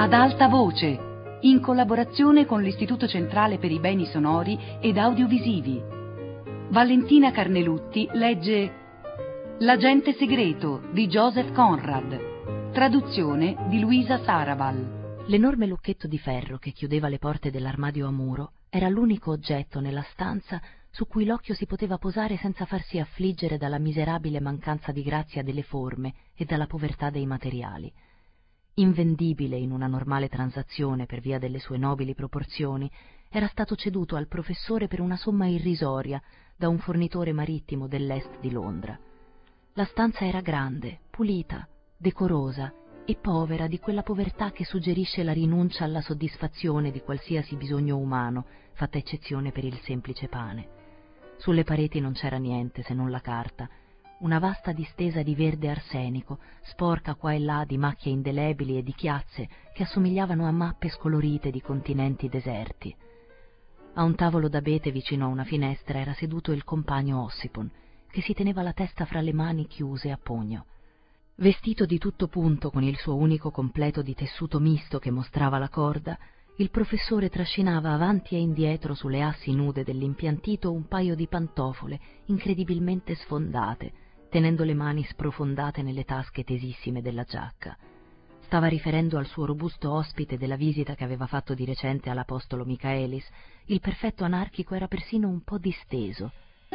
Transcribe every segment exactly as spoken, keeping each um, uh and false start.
Ad alta voce, in collaborazione con l'Istituto Centrale per i Beni Sonori ed Audiovisivi. Valentina Carnelutti legge L'agente segreto di Joseph Conrad, traduzione di Luisa Sarabal. L'enorme lucchetto di ferro che chiudeva le porte dell'armadio a muro era l'unico oggetto nella stanza su cui l'occhio si poteva posare senza farsi affliggere dalla miserabile mancanza di grazia delle forme e dalla povertà dei materiali. Invendibile in una normale transazione per via delle sue nobili proporzioni, era stato ceduto al professore per una somma irrisoria da un fornitore marittimo dell'est di Londra. La stanza era grande, pulita, decorosa e povera di quella povertà che suggerisce la rinuncia alla soddisfazione di qualsiasi bisogno umano, fatta eccezione per il semplice pane. Sulle pareti non c'era niente se non la carta, una vasta distesa di verde arsenico, sporca qua e là di macchie indelebili e di chiazze che assomigliavano a mappe scolorite di continenti deserti. A un tavolo d'abete vicino a una finestra era seduto il compagno Ossipon, che si teneva la testa fra le mani chiuse a pugno. Vestito di tutto punto con il suo unico completo di tessuto misto che mostrava la corda, il professore trascinava avanti e indietro sulle assi nude dell'impiantito un paio di pantofole incredibilmente sfondate, tenendo le mani sprofondate nelle tasche tesissime della giacca. Stava riferendo al suo robusto ospite della visita che aveva fatto di recente all'apostolo Michaelis. Il perfetto anarchico era persino un po' disteso.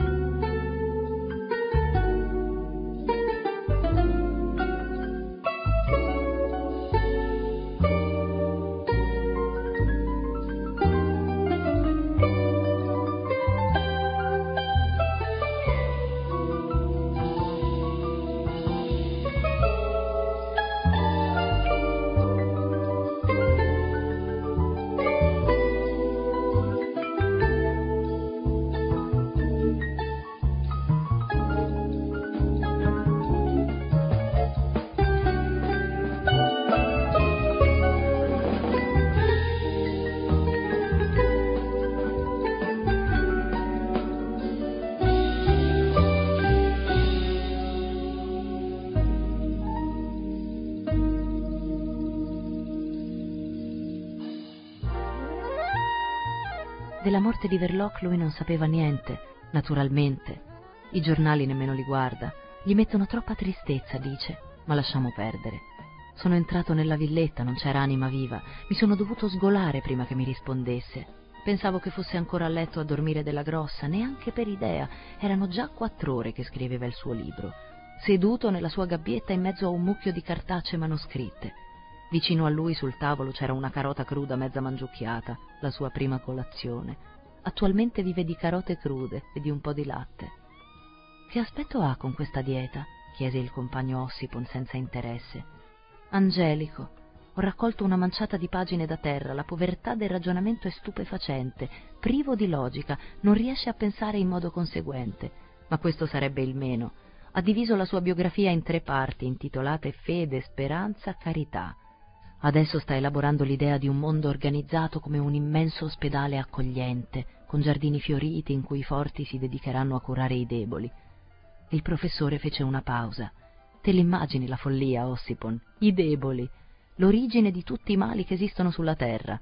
Della morte di Verloc lui non sapeva niente, naturalmente. I giornali nemmeno li guarda. Gli mettono troppa tristezza, dice, ma lasciamo perdere. Sono entrato nella villetta, non c'era anima viva. Mi sono dovuto sgolare prima che mi rispondesse. Pensavo che fosse ancora a letto a dormire della grossa, neanche per idea. Erano già quattro ore che scriveva il suo libro, seduto nella sua gabbietta in mezzo a un mucchio di cartacee manoscritte. Vicino a lui sul tavolo c'era una carota cruda mezza mangiucchiata, la sua prima colazione. Attualmente vive di carote crude e di un po' di latte. «Che aspetto ha con questa dieta?» chiese il compagno Ossipon senza interesse. «Angelico. Ho raccolto una manciata di pagine da terra, la povertà del ragionamento è stupefacente, privo di logica, non riesce a pensare in modo conseguente. Ma questo sarebbe il meno. Ha diviso la sua biografia in tre parti, intitolate Fede, Speranza, Carità. Adesso sta elaborando l'idea di un mondo organizzato come un immenso ospedale accogliente, con giardini fioriti in cui i forti si dedicheranno a curare i deboli». Il professore fece una pausa. «Te l'immagini la follia, Ossipon? I deboli, l'origine di tutti i mali che esistono sulla terra».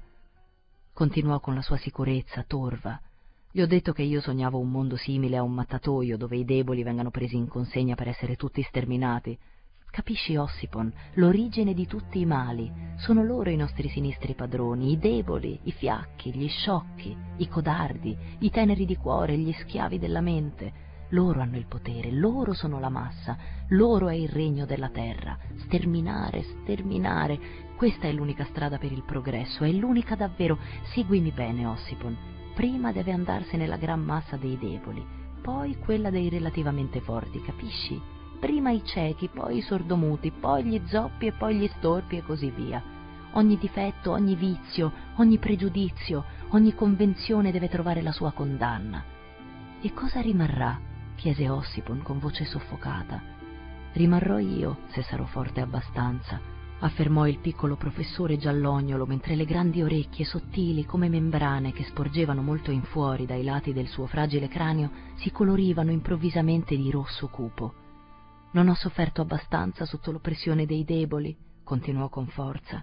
Continuò con la sua sicurezza torva. «Gli ho detto che io sognavo un mondo simile a un mattatoio, dove i deboli vengano presi in consegna per essere tutti sterminati. Capisci, Ossipon? L'origine di tutti i mali. Sono loro i nostri sinistri padroni, i deboli, i fiacchi, gli sciocchi, i codardi, i teneri di cuore, gli schiavi della mente. Loro hanno il potere, loro sono la massa, loro è il regno della terra. Sterminare, sterminare. Questa è l'unica strada per il progresso, è l'unica davvero. Seguimi bene, Ossipon. Prima deve andarsene la gran massa dei deboli, poi quella dei relativamente forti, capisci? Prima i ciechi, poi i sordomuti, poi gli zoppi e poi gli storpi e così via. Ogni difetto, ogni vizio, ogni pregiudizio, ogni convenzione deve trovare la sua condanna». «E cosa rimarrà?» chiese Ossipon con voce soffocata. «Rimarrò io, se sarò forte abbastanza», affermò il piccolo professore giallognolo, mentre le grandi orecchie sottili come membrane che sporgevano molto in fuori dai lati del suo fragile cranio si colorivano improvvisamente di rosso cupo. «Non ho sofferto abbastanza sotto l'oppressione dei deboli», continuò con forza.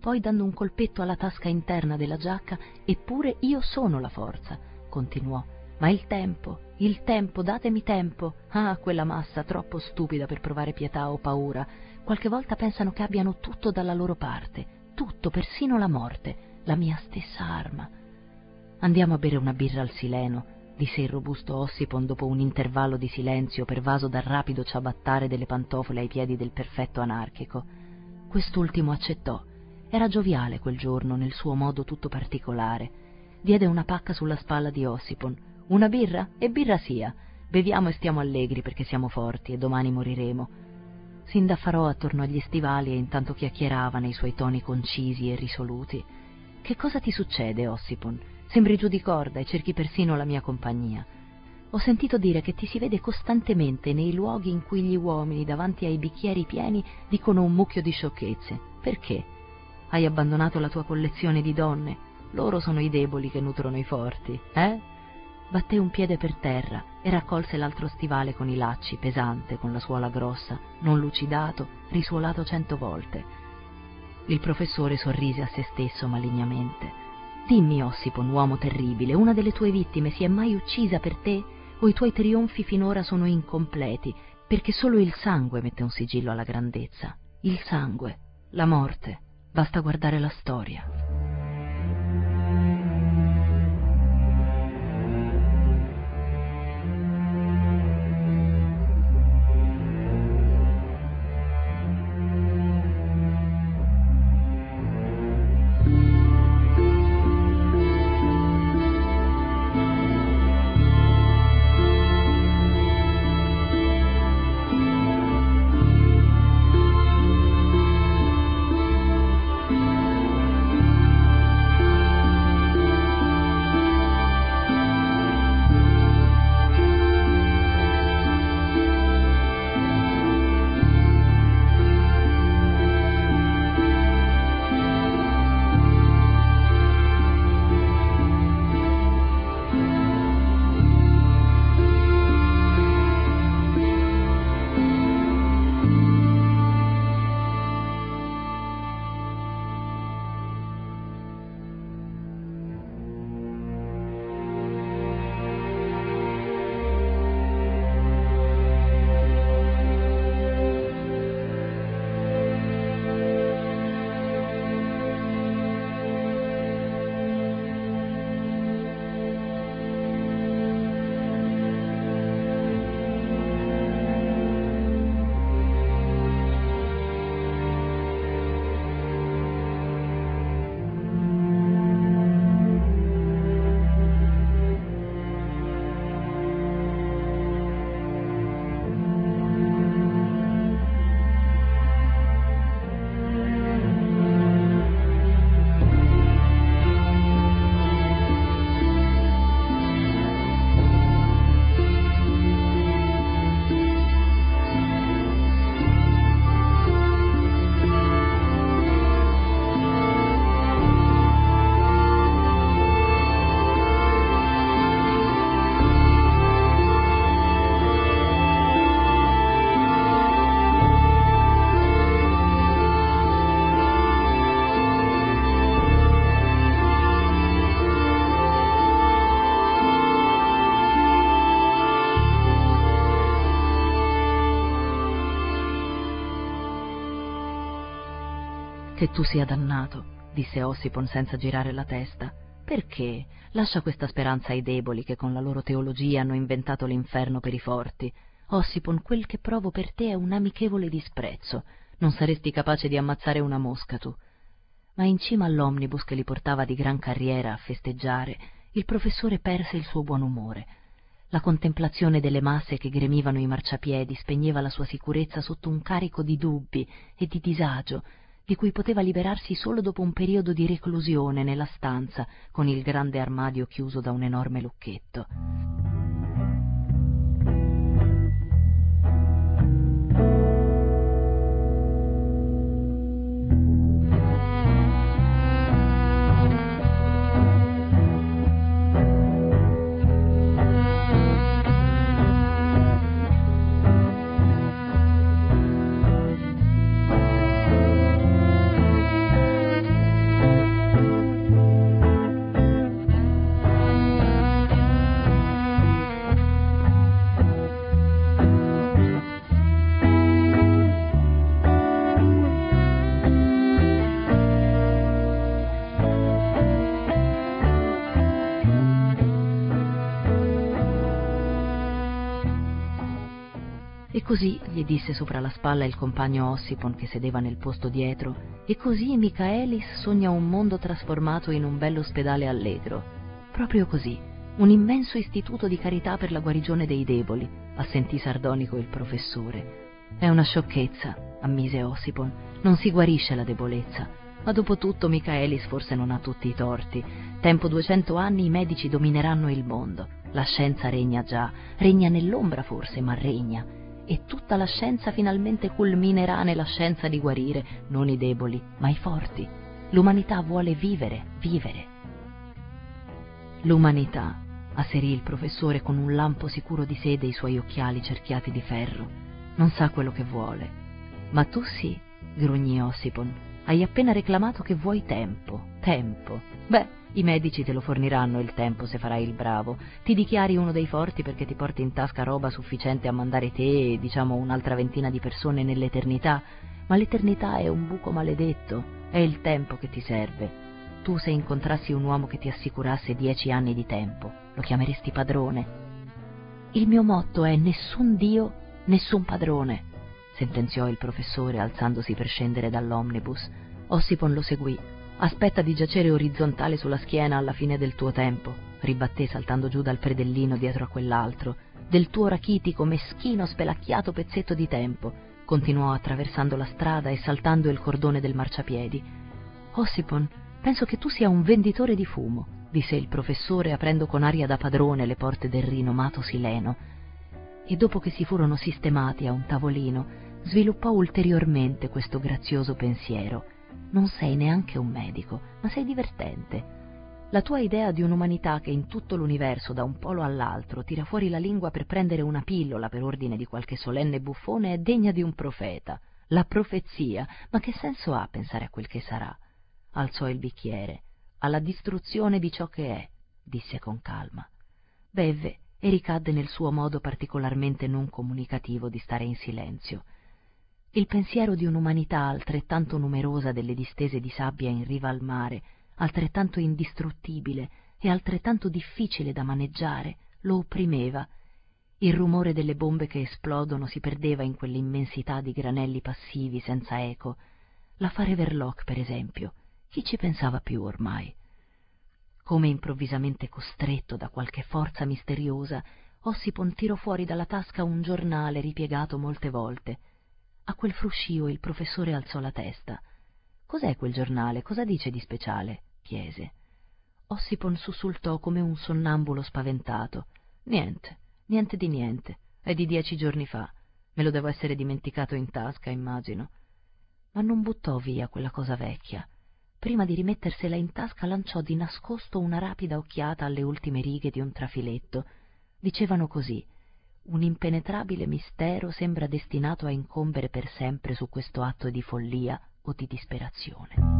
poi dando un colpetto alla tasca interna della giacca: eppure io sono la forza, continuò. Ma il tempo, il tempo, datemi tempo. Ah, quella massa troppo stupida per provare pietà o paura. Qualche volta pensano che abbiano tutto dalla loro parte, tutto, persino la morte, la mia stessa arma. Andiamo a bere una birra al Sileno, disse il robusto Ossipon dopo un intervallo di silenzio pervaso dal rapido ciabattare delle pantofole ai piedi del perfetto anarchico. Quest'ultimo accettò. Era gioviale quel giorno nel suo modo tutto particolare. Diede una pacca sulla spalla di Ossipon. Una birra? E birra sia. Beviamo e stiamo allegri perché siamo forti e domani moriremo. S'indaffarò attorno agli stivali e intanto chiacchierava nei suoi toni concisi e risoluti. Che cosa ti succede, Ossipon? Sembri giù di corda e cerchi persino la mia compagnia. Ho sentito dire che ti si vede costantemente nei luoghi in cui gli uomini davanti ai bicchieri pieni dicono un mucchio di sciocchezze. Perché? Hai abbandonato la tua collezione di donne? Loro sono i deboli che nutrono i forti, eh? Batté un piede per terra e raccolse l'altro stivale con i lacci, pesante, con la suola grossa, non lucidato, risuolato cento volte. Il professore sorrise a se stesso malignamente. Dimmi, Ossipon, uomo terribile, una delle tue vittime si è mai uccisa per te? O i tuoi trionfi finora sono incompleti, perché solo il sangue mette un sigillo alla grandezza? Il sangue, la morte, basta guardare la storia. Che tu sia dannato, disse Ossipon senza girare la testa. Perché? Lascia questa speranza ai deboli che con la loro teologia hanno inventato l'inferno per i forti. Ossipon, quel che provo per te è un amichevole disprezzo. Non saresti capace di ammazzare una mosca tu. Ma in cima all'omnibus che li portava di gran carriera a festeggiare, il professore perse il suo buon umore. La contemplazione delle masse che gremivano i marciapiedi spegneva la sua sicurezza sotto un carico di dubbi e di disagio, di cui poteva liberarsi solo dopo un periodo di reclusione nella stanza con il grande armadio chiuso da un enorme lucchetto. E così, gli disse sopra la spalla il compagno Ossipon che sedeva nel posto dietro, e così Michaelis sogna un mondo trasformato in un bell'ospedale allegro. Proprio così, un immenso istituto di carità per la guarigione dei deboli, assentì sardonico il professore. È una sciocchezza, ammise Ossipon, non si guarisce la debolezza. Ma dopo tutto Michaelis forse non ha tutti i torti. Tempo duecento anni i medici domineranno il mondo. La scienza regna già, regna nell'ombra forse, ma regna. E tutta la scienza finalmente culminerà nella scienza di guarire non i deboli, ma i forti. L'umanità vuole vivere, vivere. L'umanità, asserì il professore con un lampo sicuro di sé dei suoi occhiali cerchiati di ferro, non sa quello che vuole. Ma tu sì, grugnì Ossipon. Hai appena reclamato che vuoi tempo, tempo. Beh, i medici te lo forniranno il tempo se farai il bravo. Ti dichiari uno dei forti perché ti porti in tasca roba sufficiente a mandare te e, diciamo, un'altra ventina di persone nell'eternità. Ma l'eternità è un buco maledetto, è il tempo che ti serve. Tu, se incontrassi un uomo che ti assicurasse dieci anni di tempo, lo chiameresti padrone? Il mio motto è nessun Dio, nessun padrone, sentenziò il professore alzandosi per scendere dall'omnibus. Ossipon lo seguì. Aspetta di giacere orizzontale sulla schiena alla fine del tuo tempo, ribatté saltando giù dal predellino dietro a quell'altro, del tuo rachitico, meschino, spelacchiato pezzetto di tempo, continuò attraversando la strada e saltando il cordone del marciapiedi. Ossipon, penso che tu sia un venditore di fumo, disse il professore aprendo con aria da padrone le porte del rinomato Sileno. E dopo che si furono sistemati a un tavolino, sviluppò ulteriormente questo grazioso pensiero. Non sei neanche un medico, ma sei divertente. La tua idea di un'umanità che in tutto l'universo, da un polo all'altro, tira fuori la lingua per prendere una pillola per ordine di qualche solenne buffone è degna di un profeta. La profezia, ma che senso ha pensare a quel che sarà? Alzò il bicchiere. Alla distruzione di ciò che è, disse con calma. Bevve e ricadde nel suo modo particolarmente non comunicativo di stare in silenzio. Il pensiero di un'umanità altrettanto numerosa delle distese di sabbia in riva al mare, altrettanto indistruttibile e altrettanto difficile da maneggiare, lo opprimeva. Il rumore delle bombe che esplodono si perdeva in quell'immensità di granelli passivi senza eco. L'affare Verloc, per esempio, chi ci pensava più ormai? Come improvvisamente costretto da qualche forza misteriosa, Ossipon tirò fuori dalla tasca un giornale ripiegato molte volte. A quel fruscio il professore alzò la testa. «Cos'è quel giornale? Cosa dice di speciale?» chiese. Ossipon sussultò come un sonnambulo spaventato. «Niente, niente di niente. È di dieci giorni fa. Me lo devo essere dimenticato in tasca, immagino». Ma non buttò via quella cosa vecchia. Prima di rimettersela in tasca lanciò di nascosto una rapida occhiata alle ultime righe di un trafiletto. Dicevano così: un impenetrabile mistero sembra destinato a incombere per sempre su questo atto di follia o di disperazione.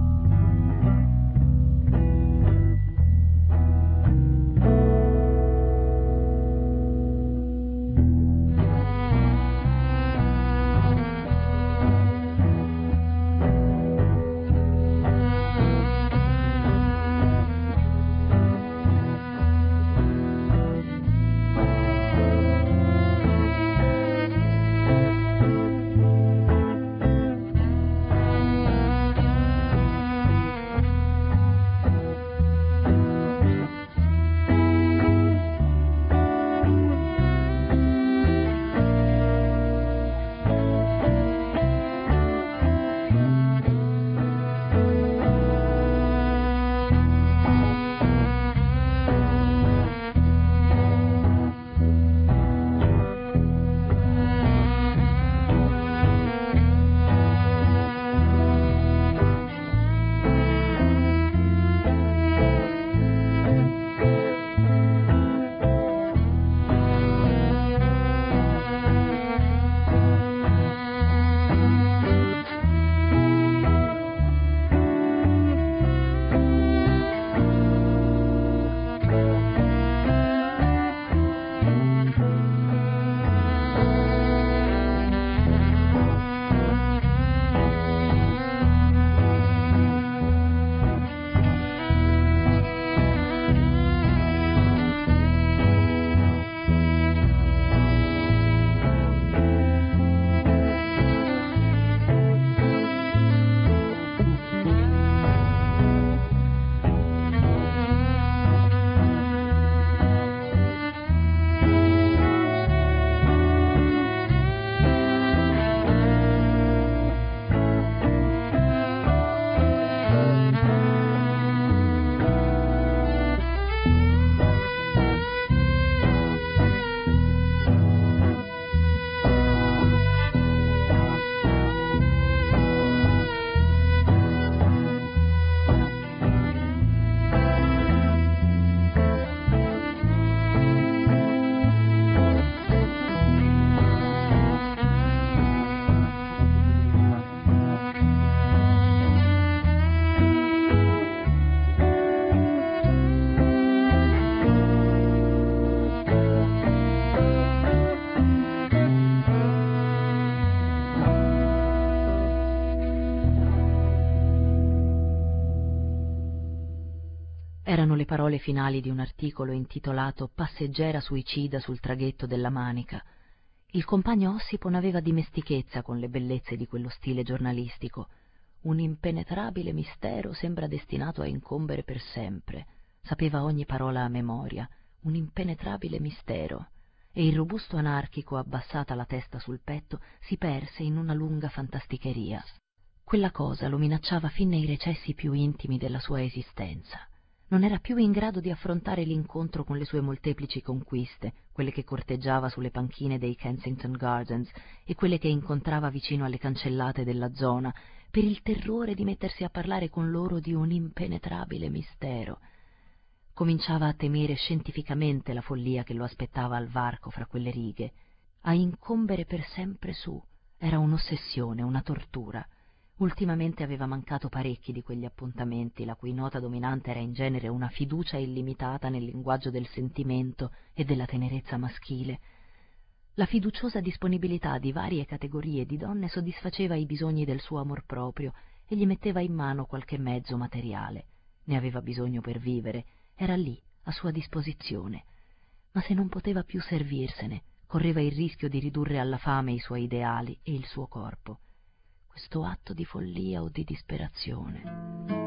Erano le parole finali di un articolo intitolato «Passeggera suicida sul traghetto della Manica». Il compagno Ossipon aveva dimestichezza con le bellezze di quello stile giornalistico. Un impenetrabile mistero sembra destinato a incombere per sempre. Sapeva ogni parola a memoria. Un impenetrabile mistero. E il robusto anarchico, abbassata la testa sul petto, si perse in una lunga fantasticheria. Quella cosa lo minacciava fin nei recessi più intimi della sua esistenza. Non era più in grado di affrontare l'incontro con le sue molteplici conquiste, quelle che corteggiava sulle panchine dei Kensington Gardens e quelle che incontrava vicino alle cancellate della zona, per il terrore di mettersi a parlare con loro di un impenetrabile mistero. Cominciava a temere scientificamente la follia che lo aspettava al varco fra quelle righe. A incombere per sempre su era un'ossessione, una tortura. Ultimamente aveva mancato parecchi di quegli appuntamenti, la cui nota dominante era in genere una fiducia illimitata nel linguaggio del sentimento e della tenerezza maschile. La fiduciosa disponibilità di varie categorie di donne soddisfaceva i bisogni del suo amor proprio e gli metteva in mano qualche mezzo materiale. Ne aveva bisogno per vivere, era lì, a sua disposizione. Ma se non poteva più servirsene, correva il rischio di ridurre alla fame i suoi ideali e il suo corpo. Questo atto di follia o di disperazione.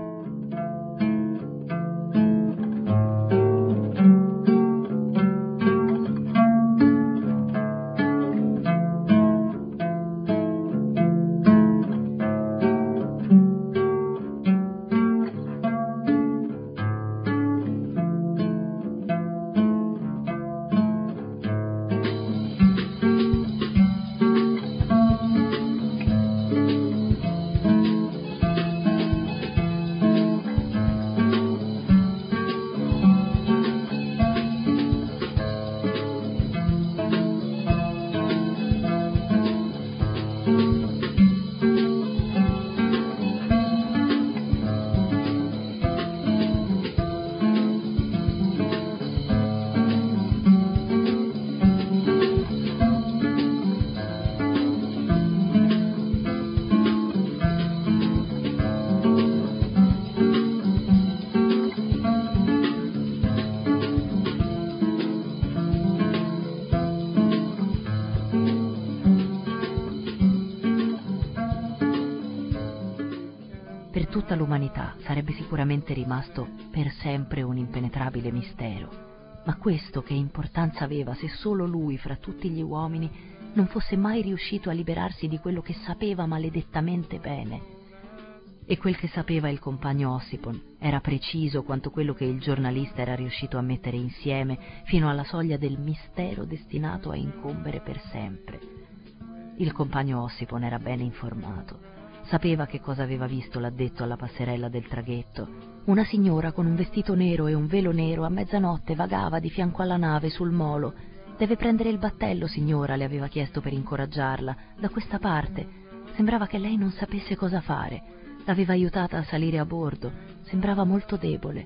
Per tutta l'umanità sarebbe sicuramente rimasto per sempre un impenetrabile mistero, ma questo che importanza aveva se solo lui fra tutti gli uomini non fosse mai riuscito a liberarsi di quello che sapeva maledettamente bene. E quel che sapeva il compagno Ossipon era preciso quanto quello che il giornalista era riuscito a mettere insieme fino alla soglia del mistero destinato a incombere per sempre. Il compagno Ossipon era bene informato. Sapeva che cosa aveva visto l'addetto alla passerella del traghetto. Una signora con un vestito nero e un velo nero a mezzanotte vagava di fianco alla nave sul molo. «Deve prendere il battello, signora», le aveva chiesto per incoraggiarla. «Da questa parte». Sembrava che lei non sapesse cosa fare. L'aveva aiutata a salire a bordo. Sembrava molto debole.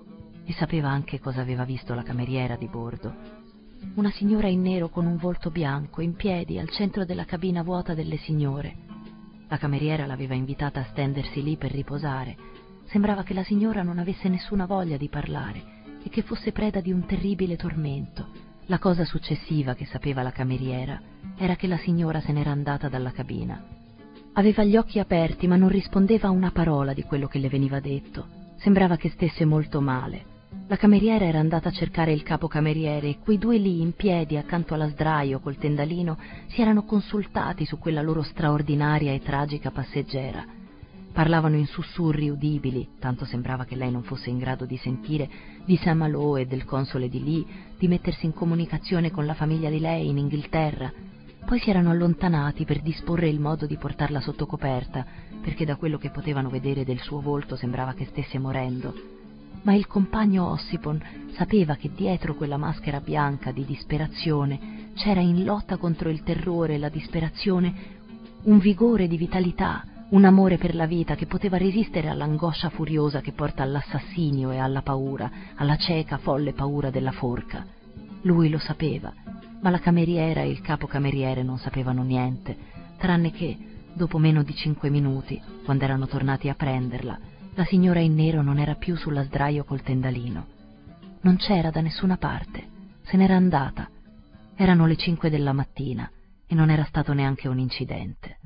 E sapeva anche cosa aveva visto la cameriera di bordo. Una signora in nero con un volto bianco, in piedi, al centro della cabina vuota delle signore. La cameriera l'aveva invitata a stendersi lì per riposare. Sembrava che la signora non avesse nessuna voglia di parlare e che fosse preda di un terribile tormento. La cosa successiva che sapeva la cameriera era che la signora se n'era andata dalla cabina. Aveva gli occhi aperti ma non rispondeva a una parola di quello che le veniva detto. Sembrava che stesse molto male. La cameriera era andata a cercare il capocameriere e quei due lì in piedi accanto alla sdraio col tendalino si erano consultati su quella loro straordinaria e tragica passeggera. Parlavano in sussurri udibili, tanto sembrava che lei non fosse in grado di sentire, di Saint-Malo e del console di lì, di mettersi in comunicazione con la famiglia di lei in Inghilterra. Poi si erano allontanati per disporre il modo di portarla sotto coperta, perché da quello che potevano vedere del suo volto sembrava che stesse morendo. Ma il compagno Ossipon sapeva che dietro quella maschera bianca di disperazione c'era in lotta contro il terrore e la disperazione un vigore di vitalità, un amore per la vita che poteva resistere all'angoscia furiosa che porta all'assassinio e alla paura, alla cieca, folle paura della forca. Lui lo sapeva, ma la cameriera e il capocameriere non sapevano niente, tranne che, dopo meno di cinque minuti, quando erano tornati a prenderla, La signora in nero non era più sulla sdraio col tendalino. Non c'era da nessuna parte, se n'era andata. Erano le cinque della mattina e non era stato neanche un incidente.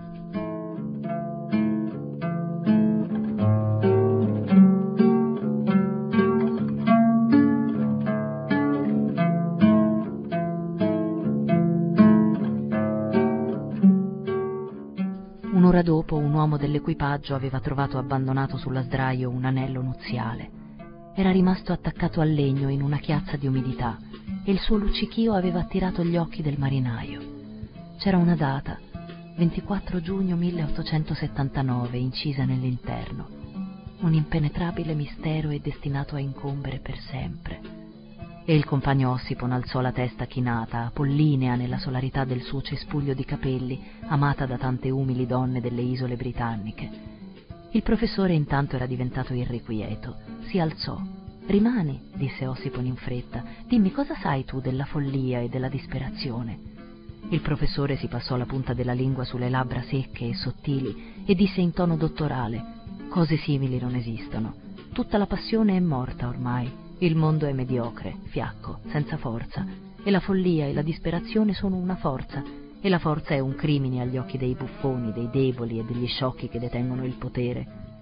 Un'ora dopo un uomo dell'equipaggio aveva trovato abbandonato sulla sdraio un anello nuziale. Era rimasto attaccato al legno in una chiazza di umidità e il suo luccichio aveva attirato gli occhi del marinaio. C'era una data, ventiquattro giugno milleottocentosettantanove, incisa nell'interno. Un impenetrabile mistero è destinato a incombere per sempre. E il compagno Ossipon alzò la testa chinata, apollinea nella solarità del suo cespuglio di capelli, amata da tante umili donne delle isole britanniche. Il professore intanto era diventato irrequieto. Si alzò. «Rimani», disse Ossipon in fretta. «Dimmi, cosa sai tu della follia e della disperazione?» Il professore si passò la punta della lingua sulle labbra secche e sottili e disse in tono dottorale: «Cose simili non esistono. Tutta la passione è morta ormai. Il mondo è mediocre, fiacco, senza forza, e la follia e la disperazione sono una forza, e la forza è un crimine agli occhi dei buffoni, dei deboli e degli sciocchi che detengono il potere.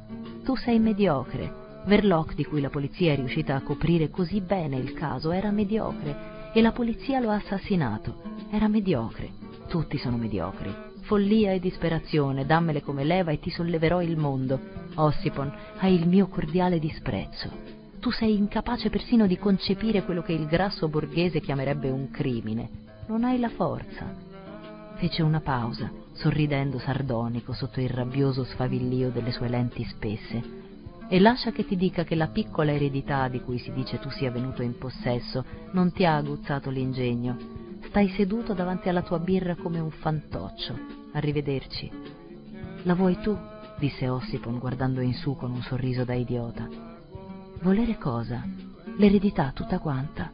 Tu sei mediocre. Verloc, di cui la polizia è riuscita a coprire così bene il caso, era mediocre, e la polizia lo ha assassinato. Era mediocre. Tutti sono mediocri. Follia e disperazione, dammele come leva e ti solleverò il mondo. Ossipon, hai il mio cordiale disprezzo. Tu sei incapace persino di concepire quello che il grasso borghese chiamerebbe un crimine. Non hai la forza». Fece una pausa, sorridendo sardonico sotto il rabbioso sfavillio delle sue lenti spesse. «E lascia che ti dica che la piccola eredità di cui si dice tu sia venuto in possesso non ti ha aguzzato l'ingegno. Stai seduto davanti alla tua birra come un fantoccio. Arrivederci». «La vuoi tu?» disse Ossipon guardando in su con un sorriso da idiota. «Volere cosa? L'eredità tutta quanta?»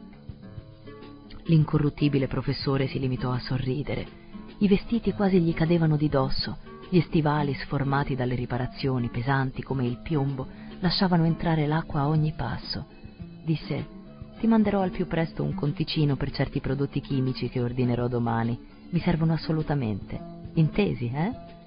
L'incorruttibile professore si limitò a sorridere. I vestiti quasi gli cadevano di dosso, gli stivali sformati dalle riparazioni, pesanti come il piombo, lasciavano entrare l'acqua a ogni passo. Disse: «Ti manderò al più presto un conticino per certi prodotti chimici che ordinerò domani. Mi servono assolutamente. Intesi, eh?»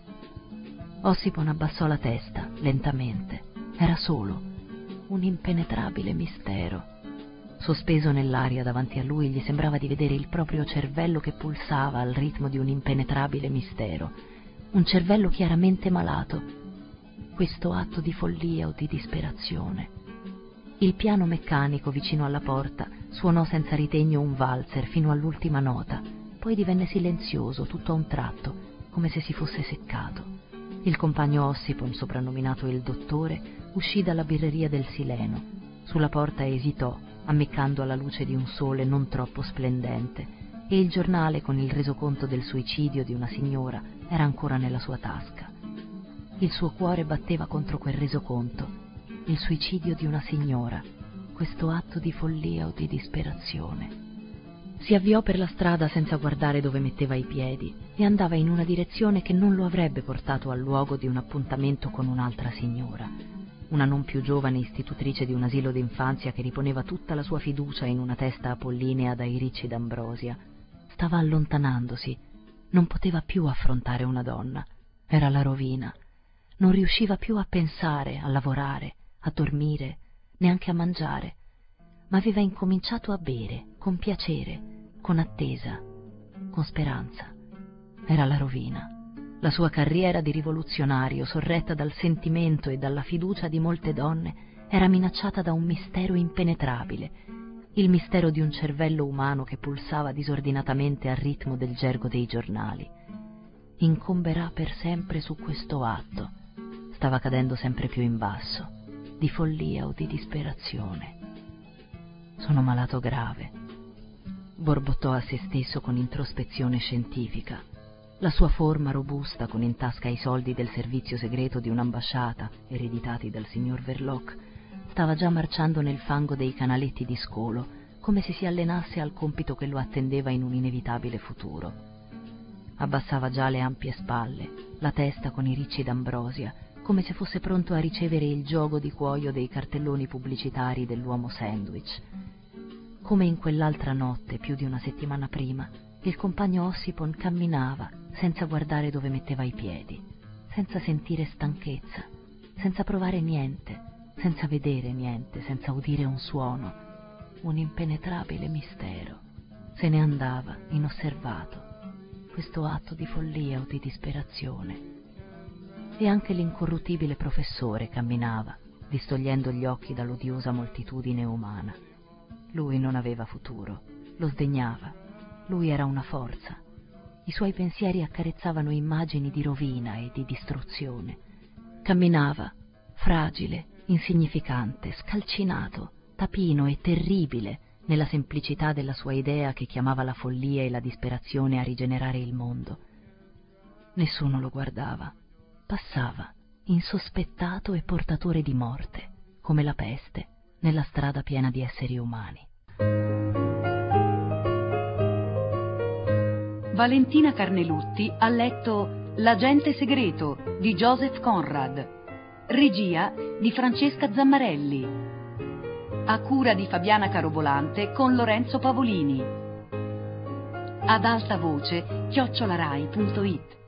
Ossipon abbassò la testa, lentamente. Era solo. Un impenetrabile mistero. Sospeso nell'aria davanti a lui, gli sembrava di vedere il proprio cervello che pulsava al ritmo di un impenetrabile mistero. Un cervello chiaramente malato. Questo atto di follia o di disperazione. Il piano meccanico vicino alla porta suonò senza ritegno un valzer fino all'ultima nota, poi divenne silenzioso tutto a un tratto, come se si fosse seccato. Il compagno Ossipon, soprannominato il dottore, uscì dalla birreria del Sileno. Sulla porta esitò, ammiccando alla luce di un sole non troppo splendente, e il giornale con il resoconto del suicidio di una signora era ancora nella sua tasca. Il suo cuore batteva contro quel resoconto. Il suicidio di una signora, questo atto di follia o di disperazione. Si avviò per la strada senza guardare dove metteva i piedi e andava in una direzione che non lo avrebbe portato al luogo di un appuntamento con un'altra signora, una non più giovane istitutrice di un asilo d'infanzia che riponeva tutta la sua fiducia in una testa apollinea dai ricci d'ambrosia. Stava allontanandosi, non poteva più affrontare una donna, era la rovina. Non riusciva più a pensare, a lavorare, a dormire, neanche a mangiare, ma aveva incominciato a bere, con piacere, con attesa, con speranza. Era la rovina. La sua carriera di rivoluzionario, sorretta dal sentimento e dalla fiducia di molte donne, era minacciata da un mistero impenetrabile, il mistero di un cervello umano che pulsava disordinatamente al ritmo del gergo dei giornali. Incomberà per sempre su questo atto. Stava cadendo sempre più in basso, di follia o di disperazione. «Sono malato grave», borbottò a se stesso con introspezione scientifica. La sua forma robusta, con in tasca i soldi del servizio segreto di un'ambasciata, ereditati dal signor Verloc, stava già marciando nel fango dei canaletti di scolo, come se si allenasse al compito che lo attendeva in un inevitabile futuro. Abbassava già le ampie spalle, la testa con i ricci d'ambrosia, come se fosse pronto a ricevere il giogo di cuoio dei cartelloni pubblicitari dell'uomo sandwich. Come in quell'altra notte, più di una settimana prima, il compagno Ossipon camminava senza guardare dove metteva i piedi, senza sentire stanchezza, senza provare niente, senza vedere niente, senza udire un suono, un impenetrabile mistero. Se ne andava inosservato, questo atto di follia o di disperazione. E anche l'incorruttibile professore camminava, distogliendo gli occhi dall'odiosa moltitudine umana. Lui non aveva futuro, lo sdegnava. Lui era una forza. I suoi pensieri accarezzavano immagini di rovina e di distruzione. Camminava, fragile, insignificante, scalcinato, tapino e terribile, nella semplicità della sua idea che chiamava la follia e la disperazione a rigenerare il mondo. Nessuno lo guardava. Passava, insospettato e portatore di morte, come la peste, nella strada piena di esseri umani. Valentina Carnelutti ha letto L'agente segreto di Joseph Conrad, regia di Francesca Zammarelli, a cura di Fabiana Carobolante con Lorenzo Pavolini. Ad alta voce chiocciolarai punto it.